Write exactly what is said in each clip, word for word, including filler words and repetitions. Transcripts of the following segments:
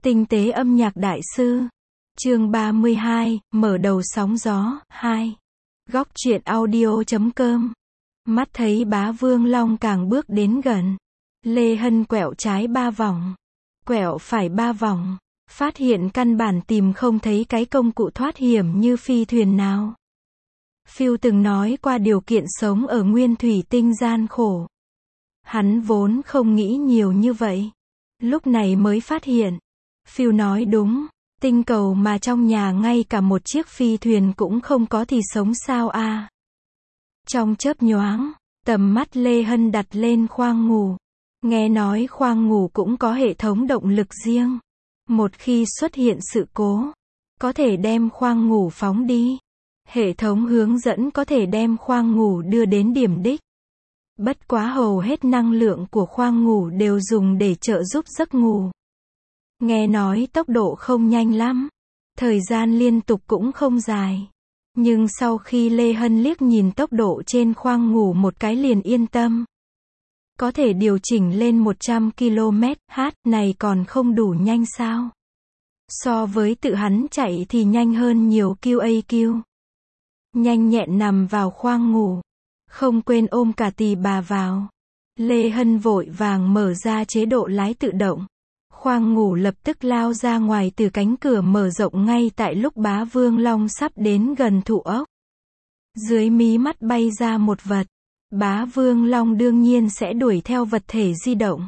Tinh tế âm nhạc đại sư. Chương ba mươi hai, mở đầu sóng gió, hai. Góc truyện audio chấm com. Mắt thấy bá Vương Long càng bước đến gần. Lê Hân quẹo trái ba vòng. Quẹo phải ba vòng. Phát hiện căn bản tìm không thấy cái công cụ thoát hiểm như phi thuyền nào. Phiêu từng nói qua điều kiện sống ở nguyên thủy tinh gian khổ. Hắn vốn không nghĩ nhiều như vậy. Lúc này mới phát hiện. Phiêu nói đúng, tinh cầu mà trong nhà ngay cả một chiếc phi thuyền cũng không có thì sống sao a? À? Trong chớp nhoáng, tầm mắt Lê Hân đặt lên khoang ngủ. Nghe nói khoang ngủ cũng có hệ thống động lực riêng. Một khi xuất hiện sự cố, có thể đem khoang ngủ phóng đi. Hệ thống hướng dẫn có thể đem khoang ngủ đưa đến điểm đích. Bất quá hầu hết năng lượng của khoang ngủ đều dùng để trợ giúp giấc ngủ. Nghe nói tốc độ không nhanh lắm, thời gian liên tục cũng không dài. Nhưng sau khi Lê Hân liếc nhìn tốc độ trên khoang ngủ một cái liền yên tâm. Có thể điều chỉnh lên một trăm ki lô mét trên giờ này còn không đủ nhanh sao? So với tự hắn chạy thì nhanh hơn nhiều ki lô a quy. Nhanh nhẹn nằm vào khoang ngủ, không quên ôm cả tỳ bà vào. Lê Hân vội vàng mở ra chế độ lái tự động. Khoang ngủ lập tức lao ra ngoài từ cánh cửa mở rộng ngay tại lúc bá Vương Long sắp đến gần thụ ốc. Dưới mí mắt bay ra một vật. Bá Vương Long đương nhiên sẽ đuổi theo vật thể di động.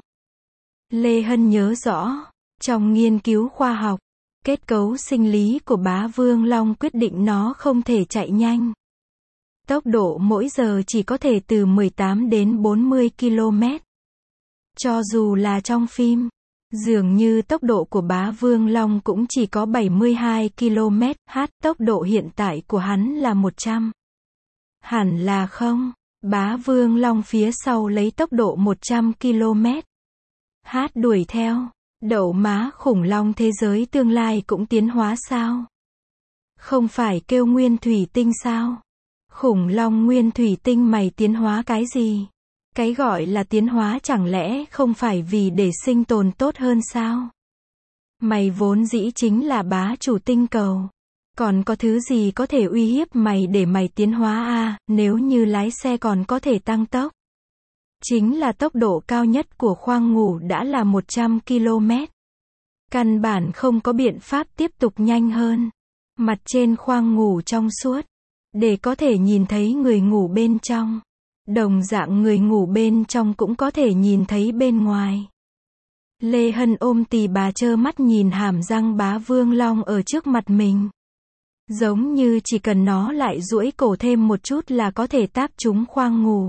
Lê Hân nhớ rõ, trong nghiên cứu khoa học, kết cấu sinh lý của bá Vương Long quyết định nó không thể chạy nhanh. Tốc độ mỗi giờ chỉ có thể từ mười tám đến bốn mươi ki lô mét. Cho dù là trong phim, dường như tốc độ của bá Vương Long cũng chỉ có bảy mươi hai ki lô mét trên giờ, tốc độ hiện tại của hắn là một trăm. Hẳn là không, bá Vương Long phía sau lấy tốc độ một trăm ki lô mét trên giờ đuổi theo. Đậu má, khủng long thế giới tương lai cũng tiến hóa sao? Không phải kêu nguyên thủy tinh sao? Khủng long nguyên thủy tinh mày tiến hóa cái gì? Cái gọi là tiến hóa chẳng lẽ không phải vì để sinh tồn tốt hơn sao? Mày vốn dĩ chính là bá chủ tinh cầu. Còn có thứ gì có thể uy hiếp mày để mày tiến hóa à, nếu như lái xe còn có thể tăng tốc. Chính là tốc độ cao nhất của khoang ngủ đã là một trăm ki lô mét. Căn bản không có biện pháp tiếp tục nhanh hơn. Mặt trên khoang ngủ trong suốt. Để có thể nhìn thấy người ngủ bên trong. Đồng dạng người ngủ bên trong cũng có thể nhìn thấy bên ngoài. Lê Hân ôm tỳ bà trơ mắt nhìn hàm răng bá Vương Long ở trước mặt mình. Giống như chỉ cần nó lại duỗi cổ thêm một chút là có thể táp trúng khoang ngủ.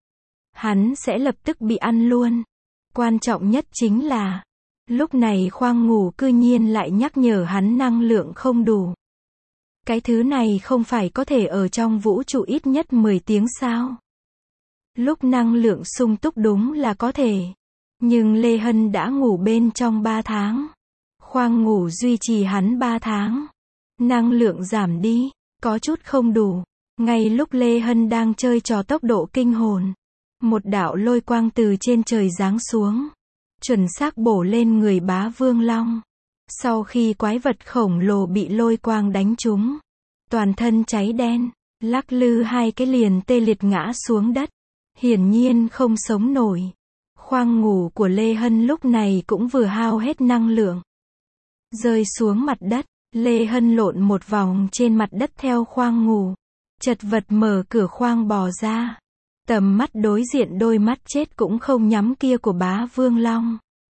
Hắn sẽ lập tức bị ăn luôn. Quan trọng nhất chính là, lúc này khoang ngủ cư nhiên lại nhắc nhở hắn năng lượng không đủ. Cái thứ này không phải có thể ở trong vũ trụ ít nhất mười tiếng sao? Lúc năng lượng sung túc đúng là có thể. Nhưng Lê Hân đã ngủ bên trong ba tháng. Khoang ngủ duy trì hắn ba tháng. Năng lượng giảm đi, có chút không đủ. Ngay lúc Lê Hân đang chơi trò tốc độ kinh hồn, một đạo lôi quang từ trên trời giáng xuống, chuẩn xác bổ lên người bá Vương Long. Sau khi quái vật khổng lồ bị lôi quang đánh trúng, toàn thân cháy đen, lắc lư hai cái liền tê liệt ngã xuống đất. Hiển nhiên không sống nổi. Khoang ngủ của Lê Hân lúc này cũng vừa hao hết năng lượng. Rơi xuống mặt đất, Lê Hân lộn một vòng trên mặt đất theo khoang ngủ. Chật vật mở cửa khoang bò ra. Tầm mắt đối diện đôi mắt chết cũng không nhắm kia của bá Vương Long.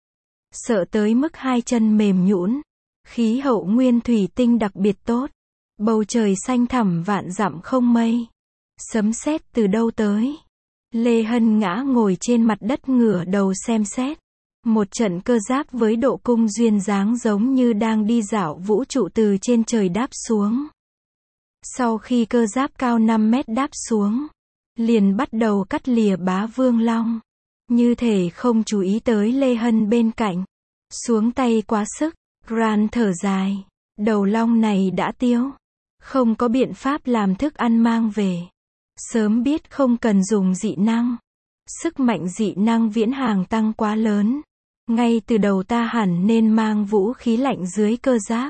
Sợ tới mức hai chân mềm nhũn. Khí hậu nguyên thủy tinh đặc biệt tốt. Bầu trời xanh thẳm vạn dặm không mây. Sấm sét từ đâu tới? Lê Hân ngã ngồi trên mặt đất ngửa đầu xem xét. Một trận cơ giáp với độ cung duyên dáng giống như đang đi dạo vũ trụ từ trên trời đáp xuống. Sau khi cơ giáp cao năm mét đáp xuống, liền bắt đầu cắt lìa bá Vương Long. Như thể không chú ý tới Lê Hân bên cạnh. Xuống tay quá sức, Gran thở dài. Đầu long này đã tiêu. Không có biện pháp làm thức ăn mang về. Sớm biết không cần dùng dị năng. Sức mạnh dị năng viễn hàng tăng quá lớn. Ngay từ đầu ta hẳn nên mang vũ khí lạnh dưới cơ giáp.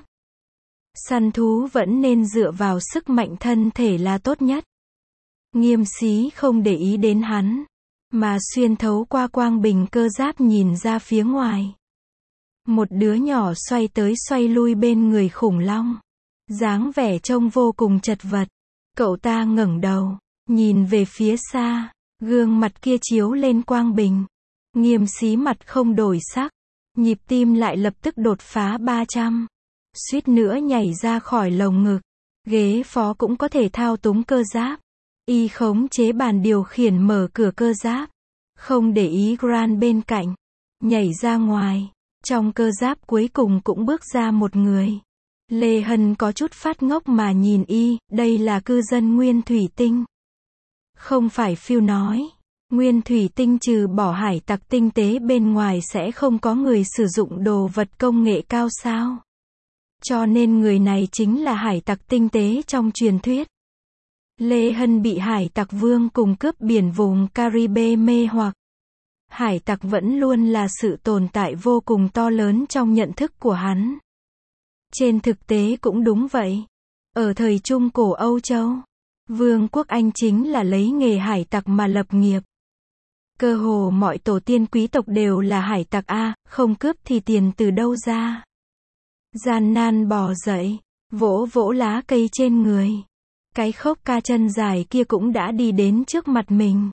Săn thú vẫn nên dựa vào sức mạnh thân thể là tốt nhất. Nghiêm Xí không để ý đến hắn, mà xuyên thấu qua quang bình cơ giáp nhìn ra phía ngoài. Một đứa nhỏ xoay tới xoay lui bên người khủng long. Dáng vẻ trông vô cùng chật vật. Cậu ta ngẩng đầu, nhìn về phía xa, gương mặt kia chiếu lên quang bình. Nghiêm Xí mặt không đổi sắc, nhịp tim lại lập tức đột phá ba trăm. Suýt nữa nhảy ra khỏi lồng ngực. Ghế phó cũng có thể thao túng cơ giáp. Y khống chế bàn điều khiển mở cửa cơ giáp. Không để ý Grant bên cạnh. Nhảy ra ngoài. Trong cơ giáp cuối cùng cũng bước ra một người. Lê Hân có chút phát ngốc mà nhìn y, đây là cư dân Nguyên Thủy Tinh. Không phải Phil nói. Nguyên Thủy Tinh trừ bỏ hải tặc tinh tế bên ngoài sẽ không có người sử dụng đồ vật công nghệ cao sao. Cho nên người này chính là hải tặc tinh tế trong truyền thuyết. Lê Hân bị hải tặc vương cùng cướp biển vùng Caribe mê hoặc. Hải tặc vẫn luôn là sự tồn tại vô cùng to lớn trong nhận thức của hắn. Trên thực tế cũng đúng vậy. Ở thời Trung Cổ Âu Châu, Vương quốc Anh chính là lấy nghề hải tặc mà lập nghiệp. Cơ hồ mọi tổ tiên quý tộc đều là hải tặc a, không cướp thì tiền từ đâu ra. Gian nan bò dậy, vỗ vỗ lá cây trên người. Cái khốc ca chân dài kia cũng đã đi đến trước mặt mình.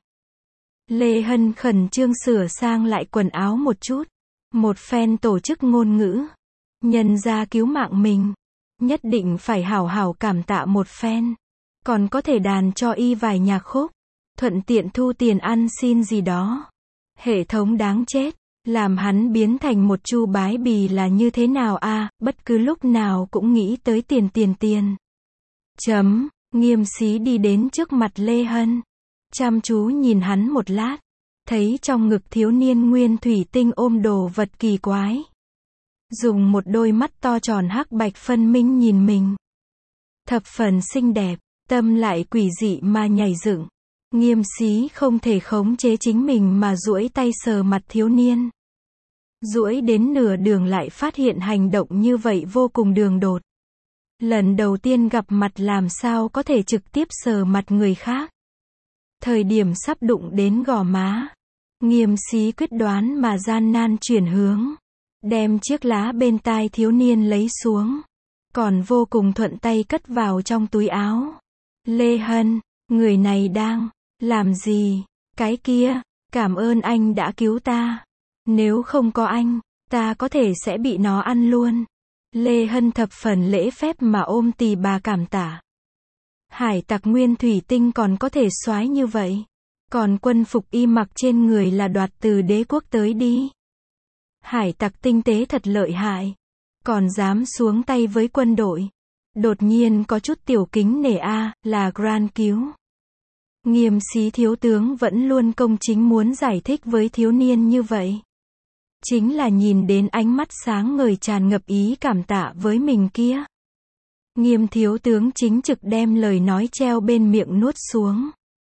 Lê Hân khẩn trương sửa sang lại quần áo một chút. Một phen tổ chức ngôn ngữ. Nhân ra cứu mạng mình. Nhất định phải hảo hảo cảm tạ một phen. Còn có thể đàn cho y vài nhạc khúc. Thuận tiện thu tiền ăn xin gì đó. Hệ thống đáng chết. Làm hắn biến thành một chu bái bì là như thế nào a, à, bất cứ lúc nào cũng nghĩ tới tiền tiền tiền. Chấm, Nghiêm Xí đi đến trước mặt Lê Hân. Chăm chú nhìn hắn một lát. Thấy trong ngực thiếu niên Nguyên Thủy Tinh ôm đồ vật kỳ quái. Dùng một đôi mắt to tròn hắc bạch phân minh nhìn mình. Thập phần xinh đẹp, tâm lại quỷ dị mà nhảy dựng. Nghiêm Xí không thể khống chế chính mình mà duỗi tay sờ mặt thiếu niên. Duỗi đến nửa đường lại phát hiện hành động như vậy vô cùng đường đột. Lần đầu tiên gặp mặt làm sao có thể trực tiếp sờ mặt người khác. Thời điểm sắp đụng đến gò má, Nghiêm Xí quyết đoán mà gian nan chuyển hướng. Đem chiếc lá bên tai thiếu niên lấy xuống. Còn vô cùng thuận tay cất vào trong túi áo. Lê Hân, người này đang làm gì? Cái kia, cảm ơn anh đã cứu ta. Nếu không có anh, ta có thể sẽ bị nó ăn luôn. Lê Hân thập phần lễ phép mà ôm tì bà cảm tạ. Hải tặc Nguyên Thủy Tinh còn có thể soái như vậy. Còn quân phục y mặc trên người là đoạt từ đế quốc tới đi. Hải tặc tinh tế thật lợi hại. Còn dám xuống tay với quân đội. Đột nhiên có chút tiểu kính nể a, là Grant cứu. Nghiêm Xí thiếu tướng vẫn luôn công chính muốn giải thích với thiếu niên như vậy. Chính là nhìn đến ánh mắt sáng ngời tràn ngập ý cảm tạ với mình kia. Nghiêm thiếu tướng chính trực đem lời nói treo bên miệng nuốt xuống.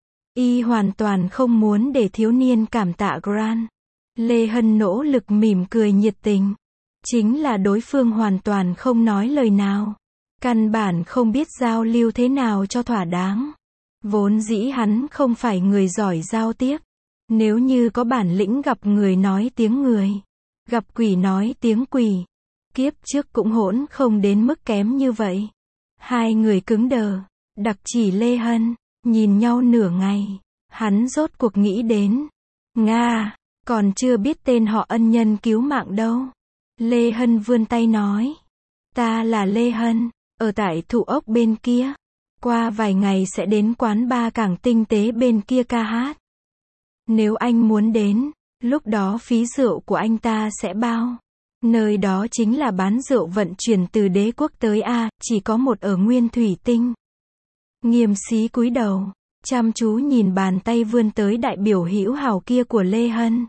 Y hoàn toàn không muốn để thiếu niên cảm tạ Grant. Lê Hân nỗ lực mỉm cười nhiệt tình. Chính là đối phương hoàn toàn không nói lời nào. Căn bản không biết giao lưu thế nào cho thỏa đáng. Vốn dĩ hắn không phải người giỏi giao tiếp. Nếu như có bản lĩnh gặp người nói tiếng người, gặp quỷ nói tiếng quỷ, kiếp trước cũng hỗn không đến mức kém như vậy. Hai người cứng đờ, đặc chỉ Lê Hân, nhìn nhau nửa ngày, hắn rốt cuộc nghĩ đến. Nga, còn chưa biết tên họ ân nhân cứu mạng đâu. Lê Hân vươn tay nói. Ta là Lê Hân, ở tại Thụ Ốc bên kia. Qua vài ngày sẽ đến quán bar Cảng Tinh Tế bên kia ca hát. Nếu anh muốn đến, lúc đó phí rượu của anh ta sẽ bao. Nơi đó chính là bán rượu vận chuyển từ đế quốc tới A, chỉ có một ở Nguyên Thủy Tinh. Nghiêm Xí cúi đầu, chăm chú nhìn bàn tay vươn tới đại biểu hữu hảo kia của Lê Hân.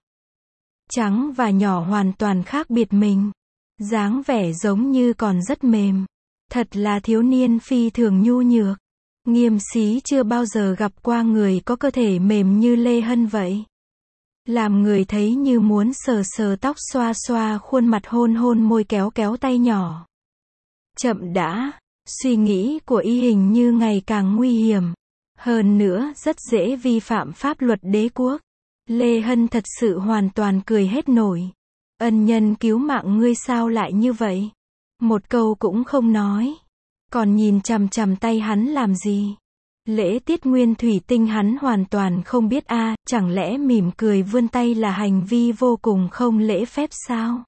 Trắng và nhỏ hoàn toàn khác biệt mình. Dáng vẻ giống như còn rất mềm. Thật là thiếu niên phi thường nhu nhược. Nghiêm Xí chưa bao giờ gặp qua người có cơ thể mềm như Lê Hân vậy. làm người thấy như muốn sờ sờ tóc, xoa xoa khuôn mặt, hôn hôn môi, kéo kéo tay nhỏ. Chậm đã, suy nghĩ của y hình như ngày càng nguy hiểm. Hơn nữa, rất dễ vi phạm pháp luật đế quốc. Lê Hân thật sự hoàn toàn cười hết nổi. Ân nhân cứu mạng ngươi sao lại như vậy? Một câu cũng không nói. Còn nhìn chằm chằm tay hắn làm gì? Lễ tiết nguyên thủy tinh hắn hoàn toàn không biết a, à, chẳng lẽ mỉm cười vươn tay là hành vi vô cùng không lễ phép sao?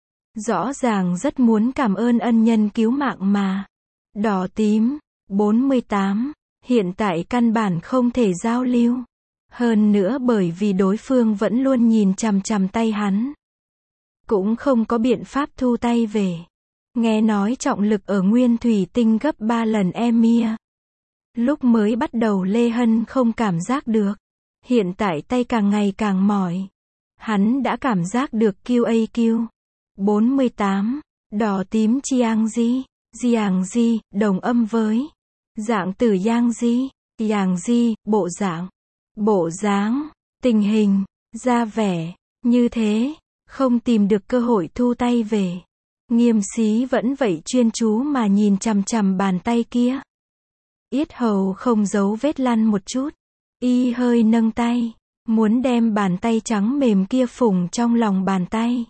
Rõ ràng rất muốn cảm ơn ân nhân cứu mạng mà. Đỏ tím, bốn mươi tám, hiện tại căn bản không thể giao lưu. Hơn nữa bởi vì đối phương vẫn luôn nhìn chằm chằm tay hắn. Cũng không có biện pháp thu tay về. Nghe nói trọng lực ở nguyên thủy tinh gấp ba lần Emir. Lúc mới bắt đầu Lê Hân không cảm giác được. Hiện tại tay càng ngày càng mỏi. Hắn đã cảm giác được Q A Q. bốn mươi tám, đỏ tím Chiang Di, Giàng Di, đồng âm với dạng từ Yang Di, Yang Di, bộ dạng, bộ dáng, tình hình, ra vẻ, như thế, không tìm được cơ hội thu tay về. Nghiêm Xí vẫn vậy chuyên chú mà nhìn chằm chằm bàn tay kia. Yết hầu không giấu vết lăn một chút. Y hơi nâng tay, muốn đem bàn tay trắng mềm kia phủng trong lòng bàn tay.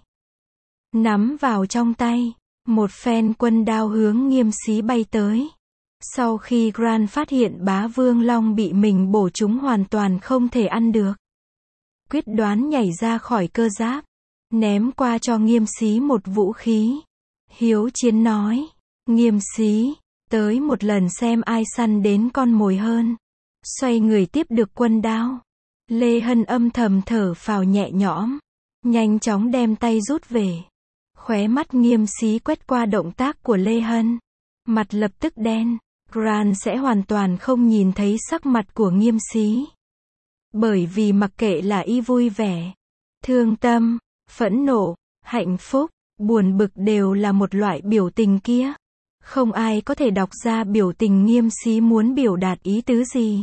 Nắm vào trong tay, một phen quân đao hướng Nghiêm Xí bay tới. Sau khi Grant phát hiện bá vương long bị mình bổ trúng hoàn toàn không thể ăn được. Quyết đoán nhảy ra khỏi cơ giáp, ném qua cho Nghiêm Xí một vũ khí. Hiếu chiến nói, Nghiêm Xí, tới một lần xem ai săn đến con mồi hơn. Xoay người tiếp được quân đao. Lê Hân âm thầm thở phào nhẹ nhõm, nhanh chóng đem tay rút về. Khóe mắt Nghiêm Xí quét qua động tác của Lê Hân. Mặt lập tức đen. Grant sẽ hoàn toàn không nhìn thấy sắc mặt của Nghiêm Xí. Bởi vì mặc kệ là y vui vẻ, thương tâm, phẫn nộ, hạnh phúc, buồn bực đều là một loại biểu tình kia. Không ai có thể đọc ra biểu tình Nghiêm Xí muốn biểu đạt ý tứ gì.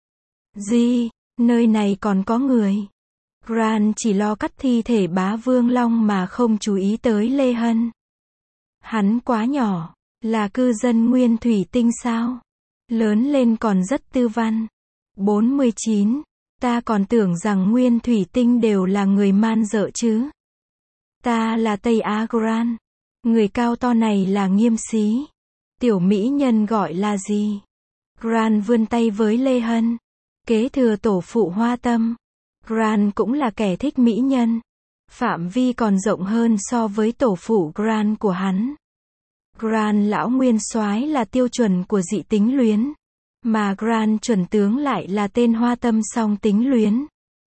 Gì, nơi này còn có người. Grant chỉ lo cắt thi thể bá vương long mà không chú ý tới Lê Hân. Hắn quá nhỏ, là cư dân nguyên thủy tinh sao? Lớn lên còn rất tư văn. bốn mươi chín, ta còn tưởng rằng nguyên thủy tinh đều là người man dợ chứ. Ta là Tây Á Grant. Người cao to này là Nghiêm Xí. Tiểu mỹ nhân gọi là gì? Grant vươn tay với Lê Hân. Kế thừa tổ phụ Hoa Tâm. Grant cũng là kẻ thích mỹ nhân. Phạm vi còn rộng hơn so với tổ phụ Grant của hắn. Grant lão nguyên soái là tiêu chuẩn của dị tính luyến. Mà Grant chuẩn tướng lại là tên Hoa Tâm song tính luyến.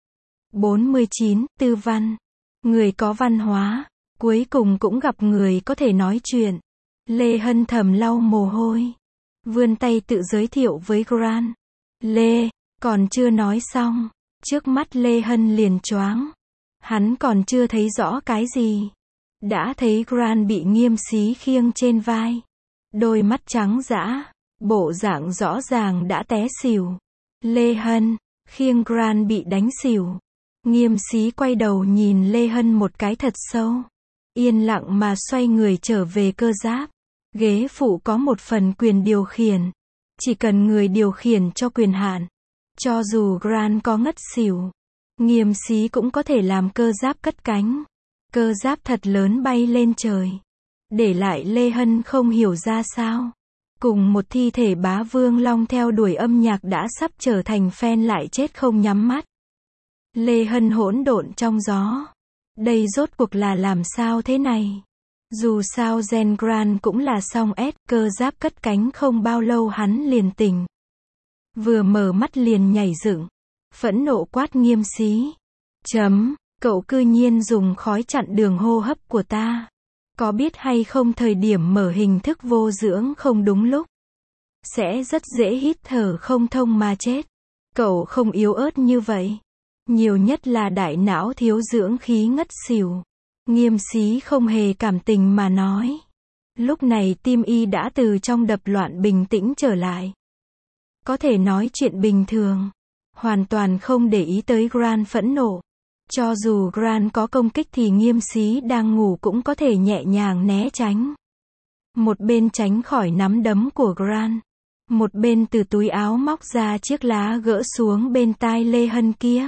bốn mươi chín, tư văn. Người có văn hóa. Cuối cùng cũng gặp người có thể nói chuyện. Lê Hân thầm lau mồ hôi. Vươn tay tự giới thiệu với Grant. Lê, còn chưa nói xong. Trước mắt Lê Hân liền choáng. Hắn còn chưa thấy rõ cái gì. Đã thấy Grant bị Nghiêm Xí khiêng trên vai. Đôi mắt trắng dã. Bộ dạng rõ ràng đã té xỉu. Lê Hân, khiêng Grant bị đánh xỉu. Nghiêm Xí quay đầu nhìn Lê Hân một cái thật sâu. Yên lặng mà xoay người trở về cơ giáp. Ghế phụ có một phần quyền điều khiển. Chỉ cần người điều khiển cho quyền hạn. Cho dù Grant có ngất xỉu, Nghiêm Xí cũng có thể làm cơ giáp cất cánh. Cơ giáp thật lớn bay lên trời. Để lại Lê Hân không hiểu ra sao. Cùng một thi thể bá vương long theo đuổi âm nhạc đã sắp trở thành fan lại chết không nhắm mắt. Lê Hân hỗn độn trong gió. Đây rốt cuộc là làm sao thế này? Dù sao Gen Grant cũng là song S, cơ giáp cất cánh không bao lâu hắn liền tỉnh. Vừa mở mắt liền nhảy dựng. Phẫn nộ quát Nghiêm Xí. Chấm, cậu cư nhiên dùng khói chặn đường hô hấp của ta. Có biết hay không thời điểm mở hình thức vô dưỡng không đúng lúc. Sẽ rất dễ hít thở không thông mà chết. Cậu không yếu ớt như vậy. Nhiều nhất là đại não thiếu dưỡng khí ngất xỉu. Nghiêm Xí không hề cảm tình mà nói. Lúc này tim y đã từ trong đập loạn bình tĩnh trở lại. Có thể nói chuyện bình thường. Hoàn toàn không để ý tới Grant phẫn nộ. Cho dù Grant có công kích thì Nghiêm Xí đang ngủ cũng có thể nhẹ nhàng né tránh. Một bên tránh khỏi nắm đấm của Grant, một bên từ túi áo móc ra chiếc lá gỡ xuống bên tai Lê Hân kia.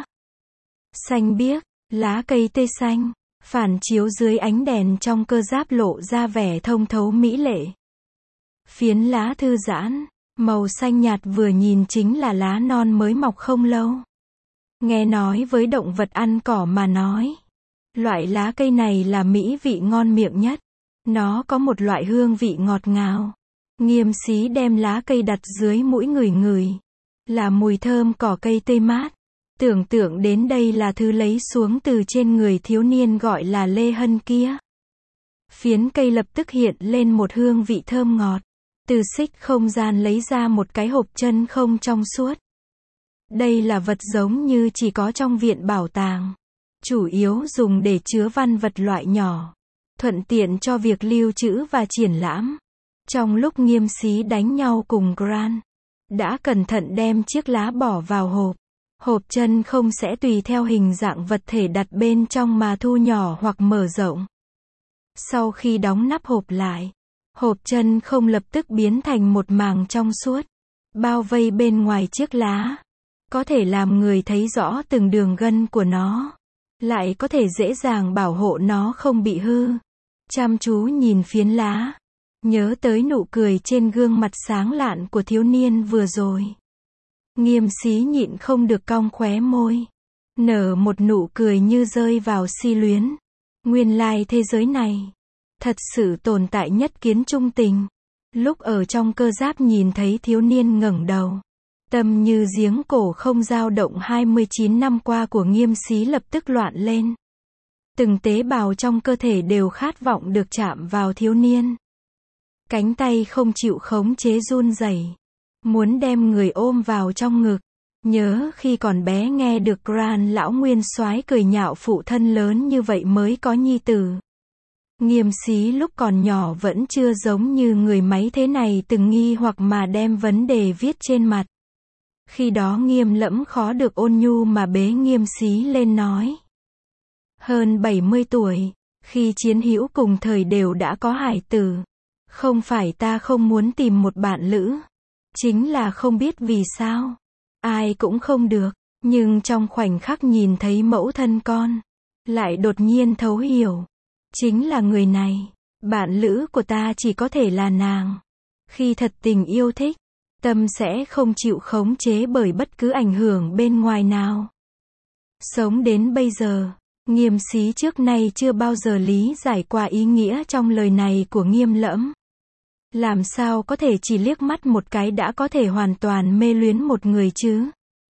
Xanh biếc, lá cây tê xanh, phản chiếu dưới ánh đèn trong cơ giáp lộ ra vẻ thông thấu mỹ lệ. Phiến lá thư giãn, màu xanh nhạt vừa nhìn chính là lá non mới mọc không lâu. Nghe nói với động vật ăn cỏ mà nói, loại lá cây này là mỹ vị ngon miệng nhất. Nó có một loại hương vị ngọt ngào. Nghiêm Xí đem lá cây đặt dưới mũi ngửi ngửi. Là mùi thơm cỏ cây tươi mát. Tưởng tượng đến đây là thứ lấy xuống từ trên người thiếu niên gọi là Lê Hân kia. Phiến cây lập tức hiện lên một hương vị thơm ngọt. Từ xích không gian lấy ra một cái hộp chân không trong suốt. Đây là vật giống như chỉ có trong viện bảo tàng. Chủ yếu dùng để chứa văn vật loại nhỏ. Thuận tiện cho việc lưu trữ và triển lãm. Trong lúc Nghiêm Xí đánh nhau cùng Grant, đã cẩn thận đem chiếc lá bỏ vào hộp. Hộp chân không sẽ tùy theo hình dạng vật thể đặt bên trong mà thu nhỏ hoặc mở rộng. Sau khi đóng nắp hộp lại, hộp chân không lập tức biến thành một màng trong suốt, bao vây bên ngoài chiếc lá. Có thể làm người thấy rõ từng đường gân của nó. Lại có thể dễ dàng bảo hộ nó không bị hư. Chăm chú nhìn phiến lá, nhớ tới nụ cười trên gương mặt sáng lạn của thiếu niên vừa rồi. Nghiêm Xí nhịn không được cong khóe môi, nở một nụ cười như rơi vào si luyến. Nguyên lai thế giới này thật sự tồn tại nhất kiến trung tình. Lúc ở trong cơ giáp nhìn thấy thiếu niên ngẩng đầu, tâm như giếng cổ không dao động hai mươi chín năm qua của Nghiêm Xí lập tức loạn lên. Từng tế bào trong cơ thể đều khát vọng được chạm vào thiếu niên. Cánh tay không chịu khống chế run rẩy, muốn đem người ôm vào trong ngực. Nhớ khi còn bé nghe được Grant lão nguyên soái cười nhạo phụ thân lớn như vậy mới có nhi tử. Nghiêm Xí lúc còn nhỏ vẫn chưa giống như người máy thế này từng nghi hoặc mà đem vấn đề viết trên mặt. Khi đó Nghiêm Lẫm khó được ôn nhu mà bế Nghiêm Xí lên nói. Hơn bảy mươi tuổi, khi chiến hữu cùng thời đều đã có hải tử. Không phải ta không muốn tìm một bạn lữ. Chính là không biết vì sao. Ai cũng không được. Nhưng trong khoảnh khắc nhìn thấy mẫu thân con, lại đột nhiên thấu hiểu. Chính là người này. Bạn lữ của ta chỉ có thể là nàng. Khi thật tình yêu thích, tâm sẽ không chịu khống chế bởi bất cứ ảnh hưởng bên ngoài nào. Sống đến bây giờ, Nghiêm Xí trước nay chưa bao giờ lý giải qua ý nghĩa trong lời này của Nghiêm Lẫm. Làm sao có thể chỉ liếc mắt một cái đã có thể hoàn toàn mê luyến một người chứ?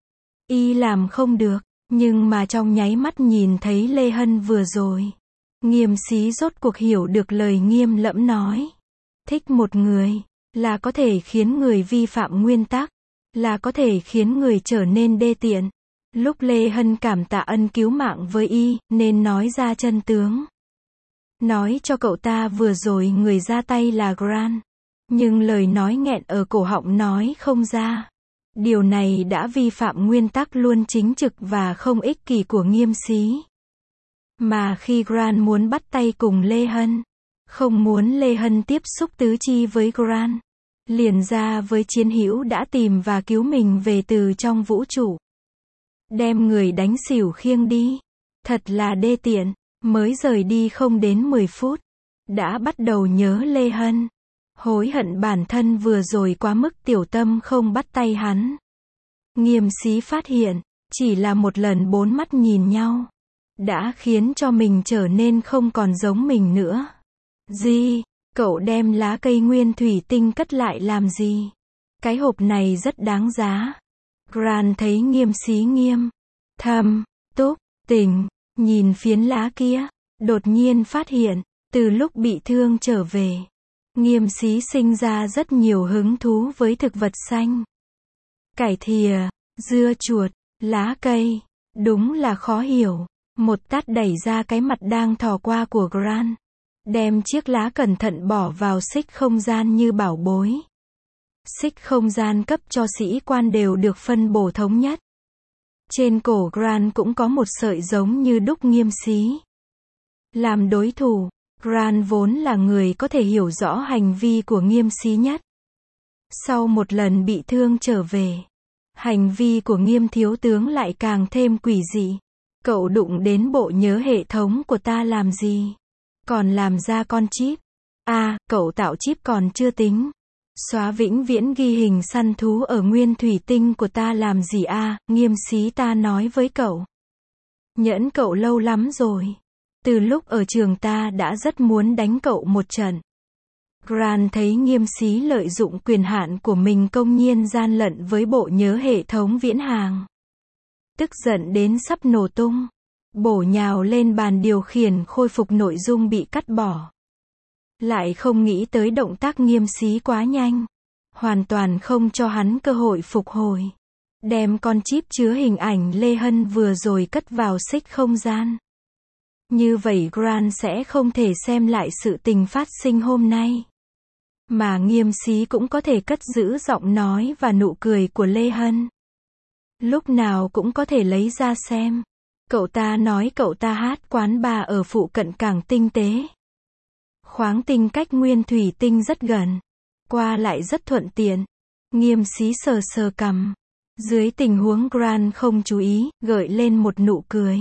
Y làm không được, nhưng mà trong nháy mắt nhìn thấy Lê Hân vừa rồi, Nghiêm Xí rốt cuộc hiểu được lời Nghiêm Lẫm nói. Thích một người, là có thể khiến người vi phạm nguyên tắc, là có thể khiến người trở nên đê tiện. Lúc Lê Hân cảm tạ ân cứu mạng với y, nên nói ra chân tướng. Nói cho cậu ta vừa rồi người ra tay là Grant. Nhưng lời nói nghẹn ở cổ họng nói không ra. Điều này đã vi phạm nguyên tắc luôn chính trực và không ích kỷ của Nghiêm Xí. Mà khi Grant muốn bắt tay cùng Lê Hân, không muốn Lê Hân tiếp xúc tứ chi với Grant, liền ra với chiến hữu đã tìm và cứu mình về từ trong vũ trụ. Đem người đánh xỉu khiêng đi. Thật là đê tiện. Mới rời đi không đến mười phút, đã bắt đầu nhớ Lê Hân. Hối hận bản thân vừa rồi quá mức tiểu tâm không bắt tay hắn. Nghiêm Xí phát hiện, chỉ là một lần bốn mắt nhìn nhau, đã khiến cho mình trở nên không còn giống mình nữa. Gì? Cậu đem lá cây nguyên thủy tinh cất lại làm gì? Cái hộp này rất đáng giá. Grant thấy Nghiêm Xí nghiêm, thâm, túc, tình, nhìn phiến lá kia, đột nhiên phát hiện, từ lúc bị thương trở về, Nghiêm Xí sinh ra rất nhiều hứng thú với thực vật xanh. Cải thìa, dưa chuột, lá cây, đúng là khó hiểu. Một tát đẩy ra cái mặt đang thò qua của Grant, đem chiếc lá cẩn thận bỏ vào xích không gian như bảo bối. Xích không gian cấp cho sĩ quan đều được phân bổ thống nhất. Trên cổ Grant cũng có một sợi giống như đúc Nghiêm Xí. Làm đối thủ, Grant vốn là người có thể hiểu rõ hành vi của Nghiêm Xí nhất. Sau một lần bị thương trở về, hành vi của Nghiêm thiếu tướng lại càng thêm quỷ dị. Cậu đụng đến bộ nhớ hệ thống của ta làm gì? Còn làm ra con chip. À, cậu tạo chip còn chưa tính. Xóa vĩnh viễn ghi hình săn thú ở nguyên thủy tinh của ta làm gì à, Nghiêm Xí ta nói với cậu. Nhẫn cậu lâu lắm rồi. Từ lúc ở trường ta đã rất muốn đánh cậu một trận. Grant thấy Nghiêm Xí lợi dụng quyền hạn của mình công nhiên gian lận với bộ nhớ hệ thống viễn hàng. Tức giận đến sắp nổ tung. Bổ nhào lên bàn điều khiển khôi phục nội dung bị cắt bỏ. Lại không nghĩ tới động tác Nghiêm Xí quá nhanh. Hoàn toàn không cho hắn cơ hội phục hồi. Đem con chip chứa hình ảnh Lê Hân vừa rồi cất vào xích không gian. Như vậy Grant sẽ không thể xem lại sự tình phát sinh hôm nay. Mà Nghiêm Xí cũng có thể cất giữ giọng nói và nụ cười của Lê Hân. Lúc nào cũng có thể lấy ra xem. Cậu ta nói cậu ta hát quán bar ở phụ cận cảng tinh tế. Khoáng tinh cách nguyên thủy tinh rất gần. Qua lại rất thuận tiện. Nghiêm Xí sờ sờ cằm. Dưới tình huống Grant không chú ý, gợi lên một nụ cười.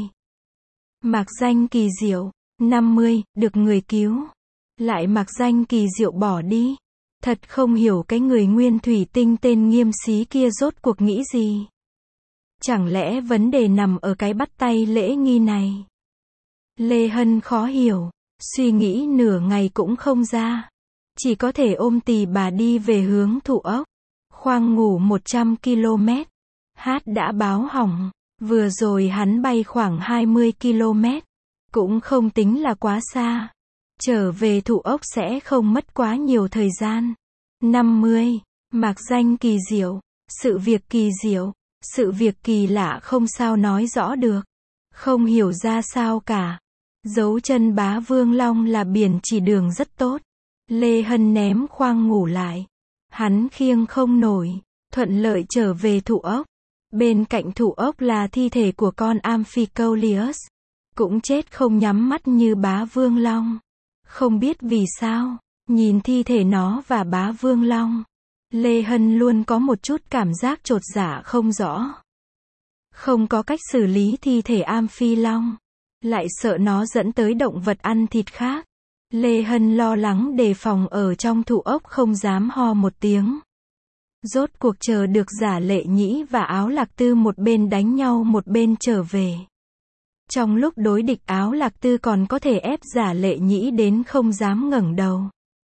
Mạc danh kỳ diệu. năm mươi, được người cứu. Lại mạc danh kỳ diệu bỏ đi. Thật không hiểu cái người nguyên thủy tinh tên Nghiêm Xí kia rốt cuộc nghĩ gì. Chẳng lẽ vấn đề nằm ở cái bắt tay lễ nghi này? Lê Hân khó hiểu. Suy nghĩ nửa ngày cũng không ra. Chỉ có thể ôm tì bà đi về hướng Thủ Ốc. Khoang ngủ một trăm ki lô mét. Hát đã báo hỏng. Vừa rồi hắn bay khoảng hai mươi ki lô mét. Cũng không tính là quá xa. Trở về Thủ Ốc sẽ không mất quá nhiều thời gian. năm mươi. Mạc danh kỳ diệu. Sự việc kỳ diệu. Sự việc kỳ lạ không sao nói rõ được. Không hiểu ra sao cả. Dấu chân bá Vương Long là biển chỉ đường rất tốt. Lê Hân ném khoang ngủ lại. Hắn khiêng không nổi. Thuận lợi trở về Thủ Ốc. Bên cạnh Thủ Ốc là thi thể của con Amphicoelius. Cũng chết không nhắm mắt như bá Vương Long. Không biết vì sao, nhìn thi thể nó và bá Vương Long, Lê Hân luôn có một chút cảm giác chột dạ không rõ. Không có cách xử lý thi thể Amphi Long. Lại sợ nó dẫn tới động vật ăn thịt khác. Lê Hân lo lắng đề phòng ở trong Thủ Ốc không dám ho một tiếng. Rốt cuộc chờ được Giả Lệ Nhĩ và Áo Lạc Tư một bên đánh nhau một bên trở về. Trong lúc đối địch Áo Lạc Tư còn có thể ép Giả Lệ Nhĩ đến không dám ngẩng đầu.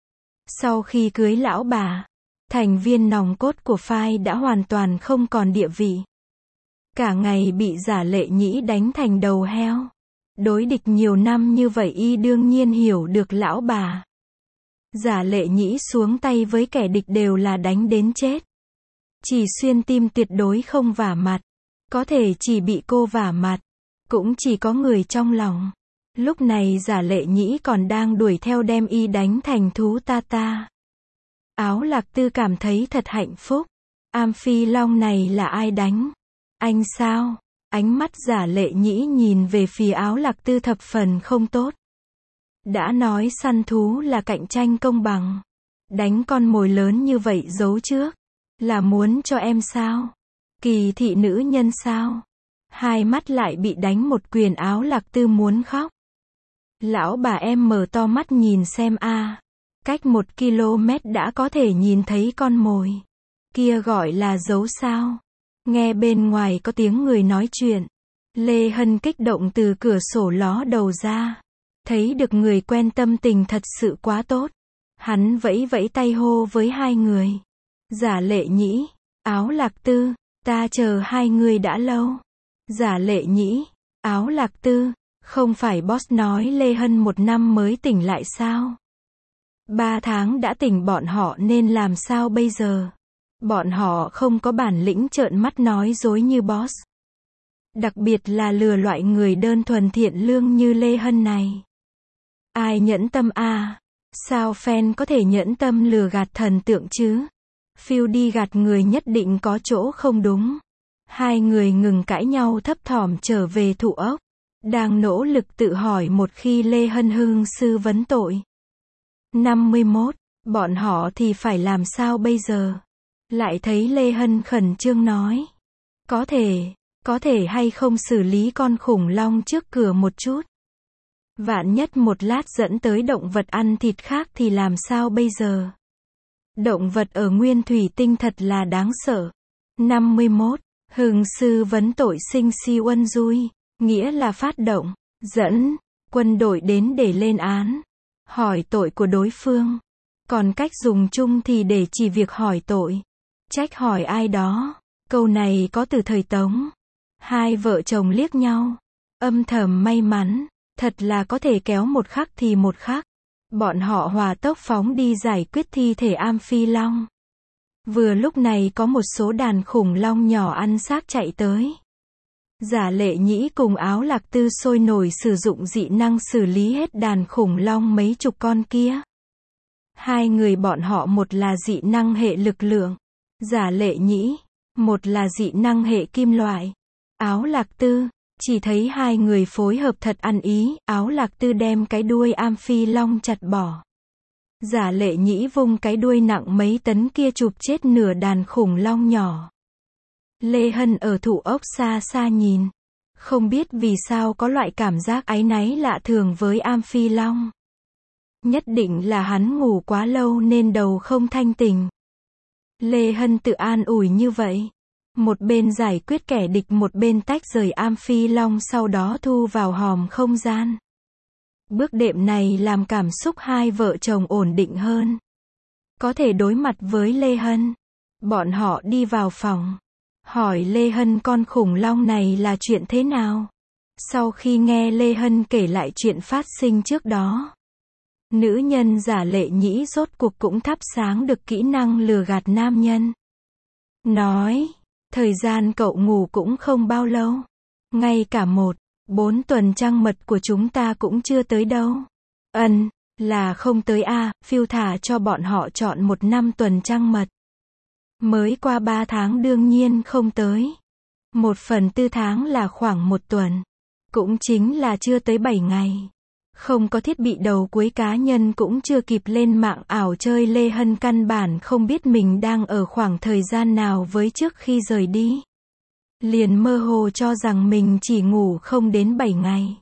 Sau khi cưới lão bà, thành viên nòng cốt của phái đã hoàn toàn không còn địa vị. Cả ngày bị Giả Lệ Nhĩ đánh thành đầu heo. Đối địch nhiều năm như vậy y đương nhiên hiểu được lão bà. Giả Lệ Nhĩ xuống tay với kẻ địch đều là đánh đến chết. Chỉ xuyên tim tuyệt đối không vả mặt. Có thể chỉ bị cô vả mặt. Cũng chỉ có người trong lòng. Lúc này Giả Lệ Nhĩ còn đang đuổi theo đem y đánh thành thú ta ta. Áo Lạc Tư cảm thấy thật hạnh phúc. Amphi Long này là ai đánh? Anh sao? Ánh mắt Giả Lệ Nhĩ nhìn về phía Áo Lạc Tư thập phần không tốt. Đã nói săn thú là cạnh tranh công bằng. Đánh con mồi lớn như vậy giấu trước. Là muốn cho em sao? Kỳ thị nữ nhân sao? Hai mắt lại bị đánh một quyền. Áo Lạc Tư muốn khóc. Lão bà em mở to mắt nhìn xem a à. Cách một km đã có thể nhìn thấy con mồi. Kia gọi là giấu sao? Nghe bên ngoài có tiếng người nói chuyện. Lê Hân kích động từ cửa sổ ló đầu ra. Thấy được người quen tâm tình thật sự quá tốt. Hắn vẫy vẫy tay hô với hai người. Giả Lệ Nhĩ, Áo Lạc Tư, ta chờ hai người đã lâu. Giả Lệ Nhĩ, Áo Lạc Tư, không phải boss nói Lê Hân một năm mới tỉnh lại sao? Ba tháng đã tỉnh bọn họ nên làm sao bây giờ? Bọn họ không có bản lĩnh trợn mắt nói dối như boss. Đặc biệt là lừa loại người đơn thuần thiện lương như Lê Hân này. Ai nhẫn tâm a à? Sao fan có thể nhẫn tâm lừa gạt thần tượng chứ? Phiêu đi gạt người nhất định có chỗ không đúng. Hai người ngừng cãi nhau thấp thỏm trở về Thụ Ốc. Đang nỗ lực tự hỏi một khi Lê Hân hưng sư vấn tội. năm mươi mốt. Bọn họ thì phải làm sao bây giờ? Lại thấy Lê Hân khẩn trương nói. Có thể, có thể hay không xử lý con khủng long trước cửa một chút? Vạn nhất một lát dẫn tới động vật ăn thịt khác thì làm sao bây giờ? Động vật ở nguyên thủy tinh thật là đáng sợ. năm mươi mốt. Hưng sư vấn tội sinh si uân dui, nghĩa là phát động, dẫn, quân đội đến để lên án, hỏi tội của đối phương. Còn cách dùng chung thì để chỉ việc hỏi tội, trách hỏi ai đó. Câu này có từ thời Tống. Hai vợ chồng liếc nhau, âm thầm may mắn, thật là có thể kéo một khắc thì một khắc. Bọn họ hỏa tốc phóng đi giải quyết thi thể Amphi Long. Vừa lúc này có một số đàn khủng long nhỏ ăn xác chạy tới. Giả Lệ Nhĩ cùng Áo Lạc Tư sôi nổi sử dụng dị năng xử lý hết đàn khủng long mấy chục con kia. Hai người bọn họ một là dị năng hệ lực lượng, Giả Lệ Nhĩ, một là dị năng hệ kim loại, Áo Lạc Tư. Chỉ thấy hai người phối hợp thật ăn ý, Áo Lạc Tư đem cái đuôi Amphi Long chặt bỏ. Giả Lệ Nhĩ vung cái đuôi nặng mấy tấn kia chụp chết nửa đàn khủng long nhỏ. Lê Hân ở Thụ Ốc xa xa nhìn, không biết vì sao có loại cảm giác áy náy lạ thường với Amphi Long. Nhất định là hắn ngủ quá lâu nên đầu không thanh tỉnh. Lê Hân tự an ủi như vậy. Một bên giải quyết kẻ địch một bên tách rời Amphi Long sau đó thu vào hòm không gian. Bước đệm này làm cảm xúc hai vợ chồng ổn định hơn. Có thể đối mặt với Lê Hân. Bọn họ đi vào phòng. Hỏi Lê Hân con khủng long này là chuyện thế nào? Sau khi nghe Lê Hân kể lại chuyện phát sinh trước đó, nữ nhân Giả Lệ Nhĩ rốt cuộc cũng thắp sáng được kỹ năng lừa gạt nam nhân. Nói, thời gian cậu ngủ cũng không bao lâu. Ngay cả một, bốn tuần trăng mật của chúng ta cũng chưa tới đâu. Ân, là không tới a, phiêu thả cho bọn họ chọn một năm tuần trăng mật. Mới qua ba tháng đương nhiên không tới. Một phần tư tháng là khoảng một tuần. Cũng chính là chưa tới bảy ngày. Không có thiết bị đầu cuối cá nhân cũng chưa kịp lên mạng ảo chơi. Lê Hân căn bản không biết mình đang ở khoảng thời gian nào với trước khi rời đi. Liền mơ hồ cho rằng mình chỉ ngủ không đến bảy ngày.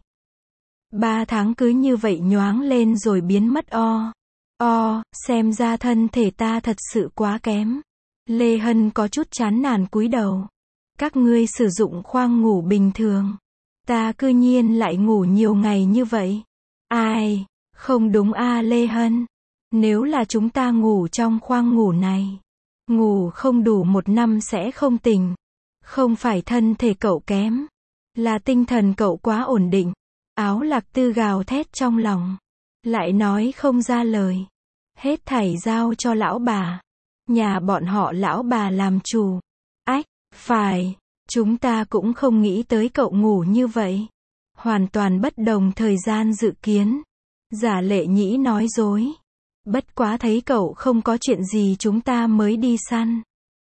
Ba tháng cứ như vậy nhoáng lên rồi biến mất o. O, xem ra thân thể ta thật sự quá kém. Lê Hân có chút chán nản cúi đầu. Các ngươi sử dụng khoang ngủ bình thường. Ta cư nhiên lại ngủ nhiều ngày như vậy. Ai, không đúng a Lê Hân. Nếu là chúng ta ngủ trong khoang ngủ này, ngủ không đủ một năm sẽ không tỉnh. Không phải thân thể cậu kém, là tinh thần cậu quá ổn định. Áo Lạc Tư gào thét trong lòng, lại nói không ra lời. Hết thảy giao cho lão bà. Nhà bọn họ lão bà làm chủ. Ách, phải, chúng ta cũng không nghĩ tới cậu ngủ như vậy. Hoàn toàn bất đồng thời gian dự kiến. Giả Lệ Nhĩ nói dối. Bất quá thấy cậu không có chuyện gì chúng ta mới đi săn.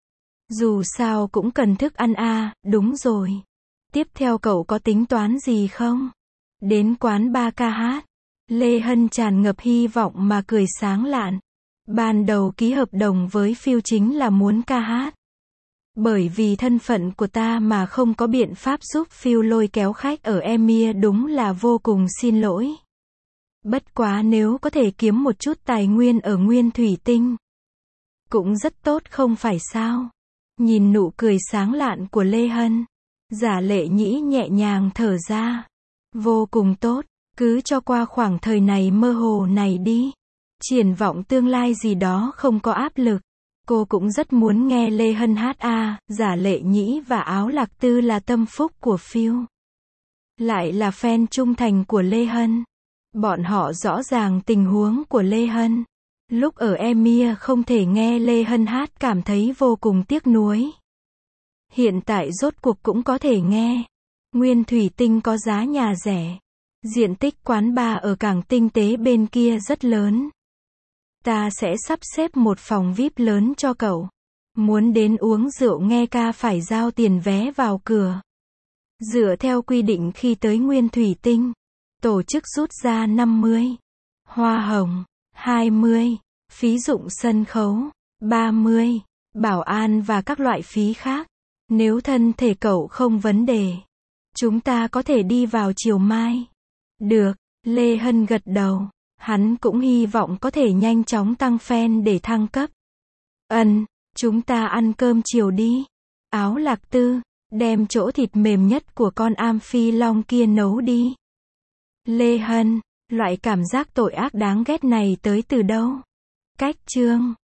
Dù sao cũng cần thức ăn a, đúng rồi. Tiếp theo cậu có tính toán gì không? Đến quán ba ca hát. Lê Hân tràn ngập hy vọng mà cười sáng lạn. Ban đầu ký hợp đồng với Phiêu chính là muốn ca hát. Bởi vì thân phận của ta mà không có biện pháp giúp Phiêu lôi kéo khách ở Emir đúng là vô cùng xin lỗi. Bất quá nếu có thể kiếm một chút tài nguyên ở Nguyên Thủy Tinh, cũng rất tốt không phải sao? Nhìn nụ cười sáng lạn của Lê Hân, Giả Lệ Nhĩ nhẹ nhàng thở ra. Vô cùng tốt, cứ cho qua khoảng thời này mơ hồ này đi. Triển vọng tương lai gì đó không có áp lực. Cô cũng rất muốn nghe Lê Hân hát a. Giả Lệ Nhĩ và Áo Lạc Tư là tâm phúc của Phiêu, lại là fan trung thành của Lê Hân. Bọn họ rõ ràng tình huống của Lê Hân. Lúc ở Emir không thể nghe Lê Hân hát cảm thấy vô cùng tiếc nuối. Hiện tại rốt cuộc cũng có thể nghe. Nguyên Thủy Tinh có giá nhà rẻ. Diện tích quán bar ở cảng tinh tế bên kia rất lớn. Ta sẽ sắp xếp một phòng vi ai pi lớn cho cậu. Muốn đến uống rượu nghe ca phải giao tiền vé vào cửa. Dựa theo quy định khi tới Nguyên Thủy Tinh, tổ chức rút ra năm mươi. Hoa hồng, hai mươi. Phí dụng sân khấu, ba mươi. Bảo an và các loại phí khác. Nếu thân thể cậu không vấn đề, chúng ta có thể đi vào chiều mai. Được, Lê Hân gật đầu. Hắn cũng hy vọng có thể nhanh chóng tăng fan để thăng cấp. Ân, chúng ta ăn cơm chiều đi. Áo Lạc Tư, đem chỗ thịt mềm nhất của con am phi long kia nấu đi. Lê Hân, loại cảm giác tội ác đáng ghét này tới từ đâu? Cách chương